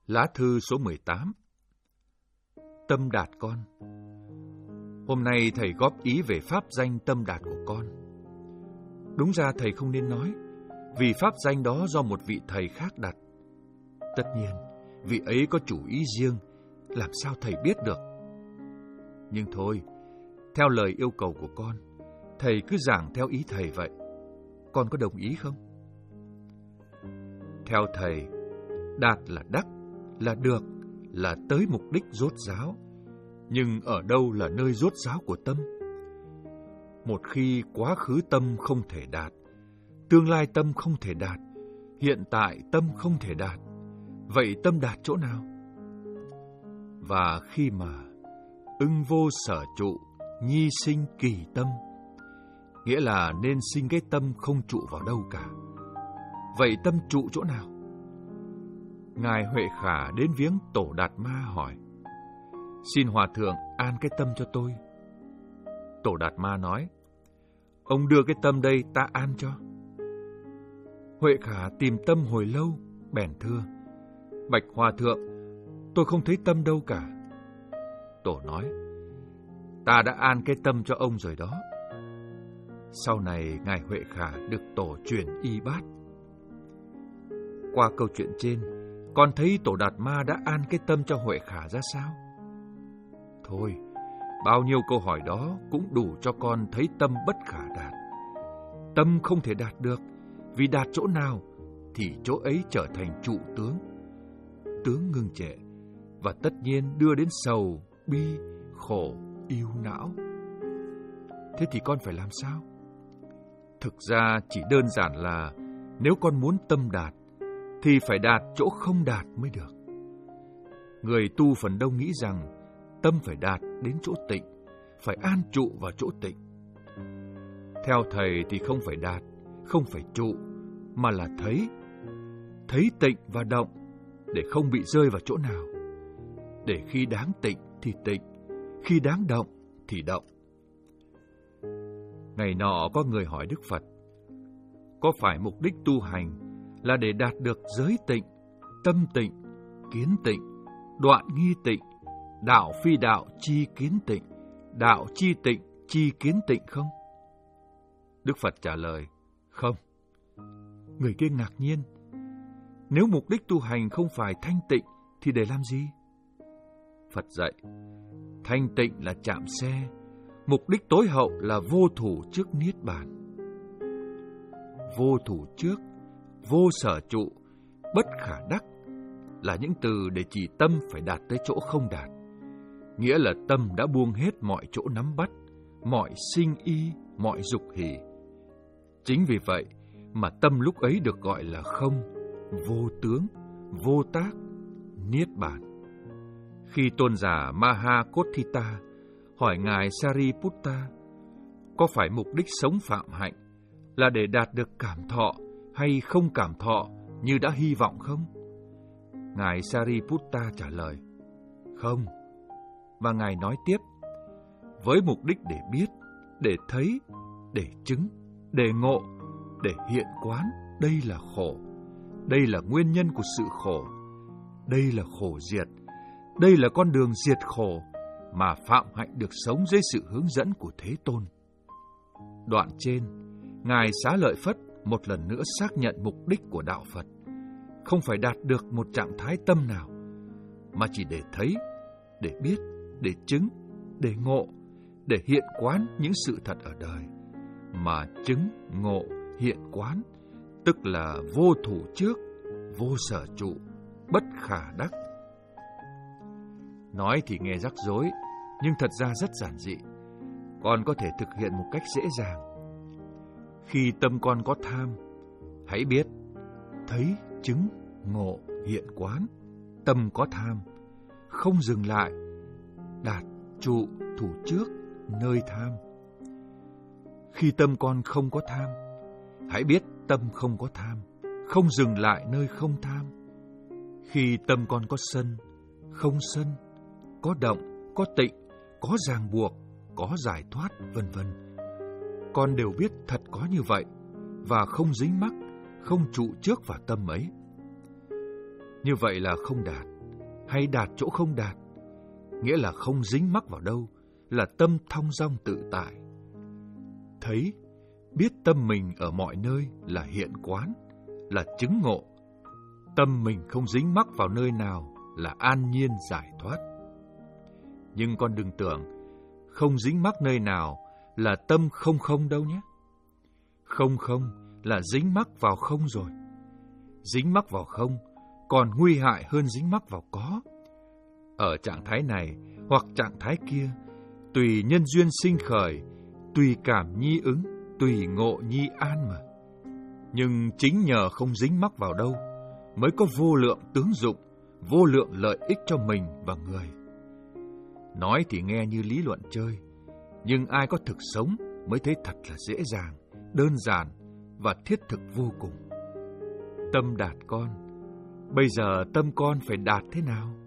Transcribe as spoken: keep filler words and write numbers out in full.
Lá thư số mười tám. Tâm đạt con. Hôm nay thầy góp ý về pháp danh tâm đạt của con. Đúng ra thầy không nên nói, vì pháp danh đó do một vị thầy khác đặt. Tất nhiên, vị ấy có chủ ý riêng, làm sao thầy biết được. Nhưng thôi, theo lời yêu cầu của con, thầy cứ giảng theo ý thầy vậy. Con có đồng ý không? Theo thầy, đạt là đắc, là được, là tới mục đích rốt ráo. Nhưng ở đâu là nơi rốt ráo của tâm? Một khi quá khứ tâm không thể đạt, tương lai tâm không thể đạt, hiện tại tâm không thể đạt, vậy tâm đạt chỗ nào? Và khi mà ưng vô sở trụ, nhi sinh kỳ tâm, nghĩa là nên sinh cái tâm không trụ vào đâu cả. Vậy tâm trụ chỗ nào? Ngài Huệ Khả đến viếng Tổ Đạt Ma hỏi: xin Hòa Thượng an cái tâm cho tôi. Tổ Đạt Ma nói: ông đưa cái tâm đây ta an cho. Huệ Khả tìm tâm hồi lâu, bèn thưa: bạch Hòa Thượng, tôi không thấy tâm đâu cả. Tổ nói: ta đã an cái tâm cho ông rồi đó. Sau này Ngài Huệ Khả được Tổ truyền y bát. Qua câu chuyện trên, con thấy Tổ Đạt Ma đã an cái tâm cho Huệ Khả ra sao? Thôi, bao nhiêu câu hỏi đó cũng đủ cho con thấy tâm bất khả đạt. Tâm không thể đạt được, vì đạt chỗ nào thì chỗ ấy trở thành trụ tướng. Tướng ngưng trệ, và tất nhiên đưa đến sầu, bi, khổ, ưu não. Thế thì con phải làm sao? Thực ra chỉ đơn giản là nếu con muốn tâm đạt, thì phải đạt chỗ không đạt mới được. Người tu phần đông nghĩ rằng tâm phải đạt đến chỗ tịnh, phải an trụ vào chỗ tịnh. Theo thầy thì không phải đạt, không phải trụ, mà là thấy. Thấy tịnh và động, để không bị rơi vào chỗ nào. Để khi đáng tịnh thì tịnh, khi đáng động thì động. Ngày nọ có người hỏi Đức Phật: có phải mục đích tu hành là để đạt được giới tịnh, tâm tịnh, kiến tịnh, đoạn nghi tịnh, đạo phi đạo chi kiến tịnh, đạo chi tịnh chi kiến tịnh không? Đức Phật trả lời: không. Người kia ngạc nhiên: nếu mục đích tu hành không phải thanh tịnh thì để làm gì? Phật dạy: thanh tịnh là chạm xe, mục đích tối hậu là vô thủ trước niết bàn. Vô thủ trước, vô sở trụ, bất khả đắc là những từ để chỉ tâm phải đạt tới chỗ không đạt. Nghĩa là tâm đã buông hết mọi chỗ nắm bắt, mọi sinh y, mọi dục hỷ. Chính vì vậy mà tâm lúc ấy được gọi là không, vô tướng, vô tác, niết bàn. Khi tôn giả Mahakotthita hỏi Ngài Sariputta có phải mục đích sống phạm hạnh là để đạt được cảm thọ hay không cảm thọ như đã hy vọng không? Ngài Sariputta trả lời: không. Và Ngài nói tiếp: với mục đích để biết, để thấy, để chứng, để ngộ, để hiện quán, đây là khổ. Đây là nguyên nhân của sự khổ. Đây là khổ diệt. Đây là con đường diệt khổ mà phạm hạnh được sống dưới sự hướng dẫn của Thế Tôn. Đoạn trên, Ngài Xá Lợi Phất một lần nữa xác nhận mục đích của đạo Phật không phải đạt được một trạng thái tâm nào, mà chỉ để thấy, để biết, để chứng, để ngộ, để hiện quán những sự thật ở đời. Mà chứng, ngộ, hiện quán, tức là vô thủ trước, vô sở trụ, bất khả đắc. Nói thì nghe rắc rối, nhưng thật ra rất giản dị. Con có thể thực hiện một cách dễ dàng. Khi tâm con có tham, hãy biết, thấy, chứng, ngộ, hiện quán, tâm có tham, không dừng lại, đạt, trụ, thủ trước, nơi tham. Khi tâm con không có tham, hãy biết tâm không có tham, không dừng lại nơi không tham. Khi tâm con có sân, không sân, có động, có tịnh, có ràng buộc, có giải thoát, vân vân. Con đều biết thật có như vậy, và không dính mắc, không trụ trước vào tâm ấy. Như vậy là không đạt. hay đạt chỗ không đạt, nghĩa là không dính mắc vào đâu, là tâm thong dong tự tại. Thấy, biết tâm mình ở mọi nơi là hiện quán, là chứng ngộ. Tâm mình không dính mắc vào nơi nào là an nhiên giải thoát. Nhưng con đừng tưởng không dính mắc nơi nào là tâm không không đâu nhé. Không không là dính mắc vào không rồi. Dính mắc vào không còn nguy hại hơn dính mắc vào có. Ở trạng thái này hoặc trạng thái kia, tùy nhân duyên sinh khởi, tùy cảm nhi ứng, tùy ngộ nhi an mà. Nhưng chính nhờ không dính mắc vào đâu mới có vô lượng tướng dụng, vô lượng lợi ích cho mình và người. Nói thì nghe như lý luận chơi, nhưng ai có thực sống mới thấy thật là dễ dàng, đơn giản và thiết thực vô cùng. Tâm đạt con, bây giờ tâm con phải đạt thế nào?